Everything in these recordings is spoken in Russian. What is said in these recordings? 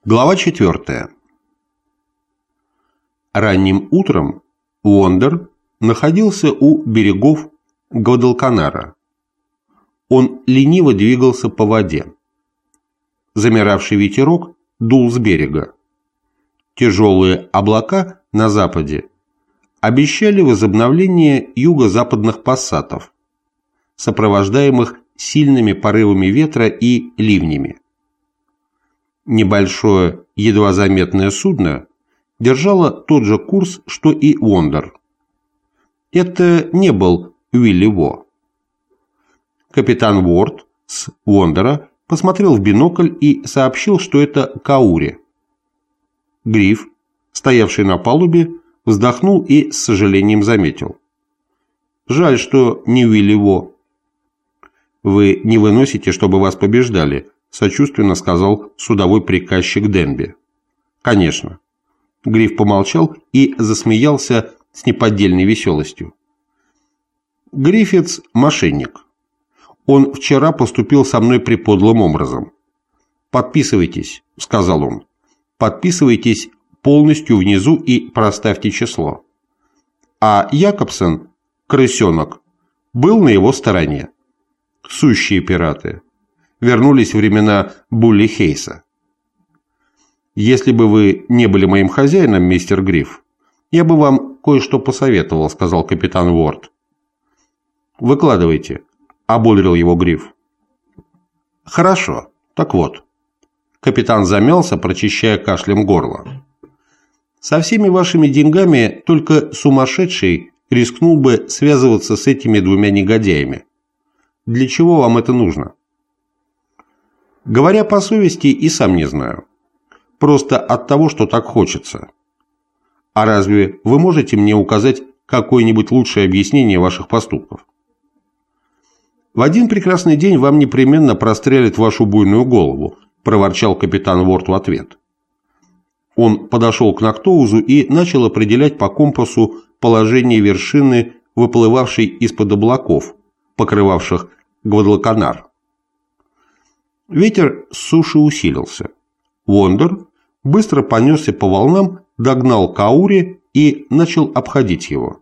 Глава 4. Ранним утром Уондер находился у берегов Гвадалканара. Он лениво двигался по воде. Замиравший ветерок дул с берега. Тяжелые облака на западе обещали возобновление юго-западных пассатов, сопровождаемых сильными порывами ветра и ливнями. Небольшое, едва заметное судно держало тот же курс, что и Уондер. Это не был Уилли Во. Капитан Уорд с Уондера посмотрел в бинокль и сообщил, что это Каури. Гриф, стоявший на палубе, вздохнул и с сожалением заметил: «Жаль, что не Уилли Во». «Вы не выносите, чтобы вас побеждали», – сочувственно сказал судовой приказчик Денби. «Конечно». Гриф помолчал и засмеялся с неподдельной веселостью. «Гриффитс – мошенник. Он вчера поступил со мной преподлым образом. Подписывайтесь», – сказал он. «Подписывайтесь полностью внизу и проставьте число». А Якобсон, крысенок, был на его стороне. Сущие пираты. Вернулись времена Булли Хейса. «Если бы вы не были моим хозяином, мистер Гриф, я бы вам кое-что посоветовал», – сказал капитан Уорд. «Выкладывайте», – ободрил его Гриф. «Хорошо. Так вот». Капитан замялся, прочищая кашлем горло. «Со всеми вашими деньгами только сумасшедший рискнул бы связываться с этими двумя негодяями. Для чего вам это нужно?» «Говоря по совести, и сам не знаю. Просто от того, что так хочется. А разве вы можете мне указать какое-нибудь лучшее объяснение ваших поступков? В один прекрасный день вам непременно прострелят вашу буйную голову», – проворчал капитан Уорд в ответ. Он подошел к Нактоузу и начал определять по компасу положение вершины, выплывавшей из-под облаков, покрывавших Гвадалканар. Ветер с суши усилился. Уондер быстро понесся по волнам, догнал Каури и начал обходить его.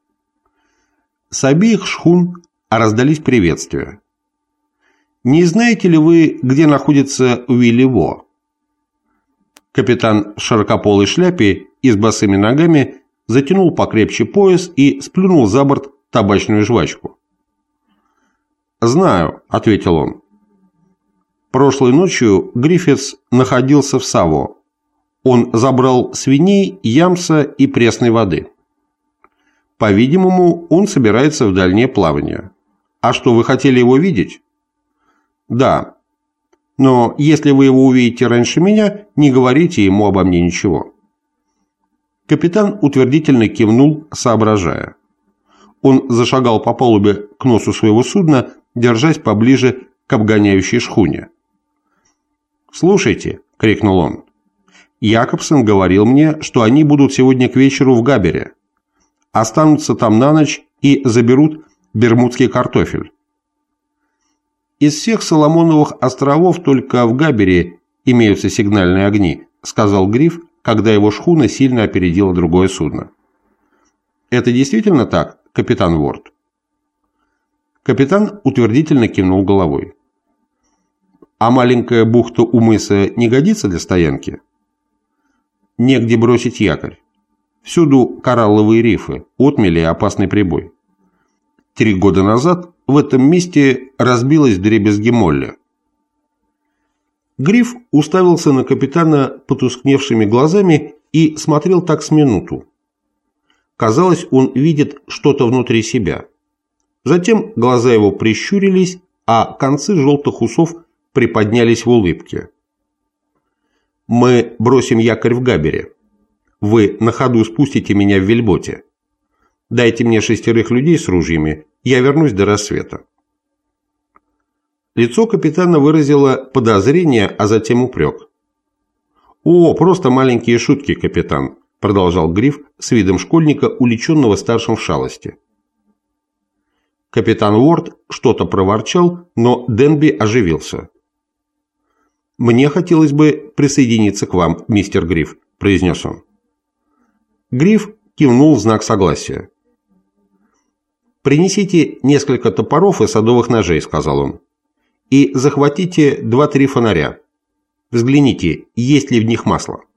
С обеих шхун раздались приветствия. «Не знаете ли вы, где находится Уилли Во?» Капитан в широкополой шляпе и с босыми ногами затянул покрепче пояс и сплюнул за борт табачную жвачку. «Знаю», – ответил он. «Прошлой ночью Гриффитс находился в Саво. Он забрал свиней, ямса и пресной воды. По-видимому, он собирается в дальнее плавание. А что, вы хотели его видеть?» «Да. Но если вы его увидите раньше меня, не говорите ему обо мне ничего». Капитан утвердительно кивнул, соображая. Он зашагал по палубе к носу своего судна, держась поближе к обгоняющей шхуне. «Слушайте», — крикнул он, — «Якобсон говорил мне, что они будут сегодня к вечеру в Габере. Останутся там на ночь и заберут бермудский картофель. Из всех Соломоновых островов только в Габере имеются сигнальные огни», — сказал Гриф, когда его шхуна сильно опередила другое судно. «Это действительно так, капитан Уорд?» Капитан утвердительно кивнул головой. «А маленькая бухта у мыса не годится для стоянки?» «Негде бросить якорь. Всюду коралловые рифы, отмели и опасный прибой. 3 года назад в этом месте разбилась вдребезги Молли». Гриф уставился на капитана потускневшими глазами и смотрел так с минуту. Казалось, он видит что-то внутри себя. Затем глаза его прищурились, а концы желтых усов приподнялись в улыбке. «Мы бросим якорь в Габере. Вы на ходу спустите меня в вельботе. Дайте мне 6 людей с ружьями, я вернусь до рассвета». Лицо капитана выразило подозрение, а затем упрек. «О, просто маленькие шутки, капитан», – продолжал Гриф с видом школьника, уличенного старшим в шалости. Капитан Уорд что-то проворчал, но Денби оживился. «Мне хотелось бы присоединиться к вам, мистер Гриф», – произнес он. Гриф кивнул в знак согласия. «Принесите несколько топоров и садовых ножей», – сказал он, – «и захватите 2-3 фонаря. Взгляните, есть ли в них масло».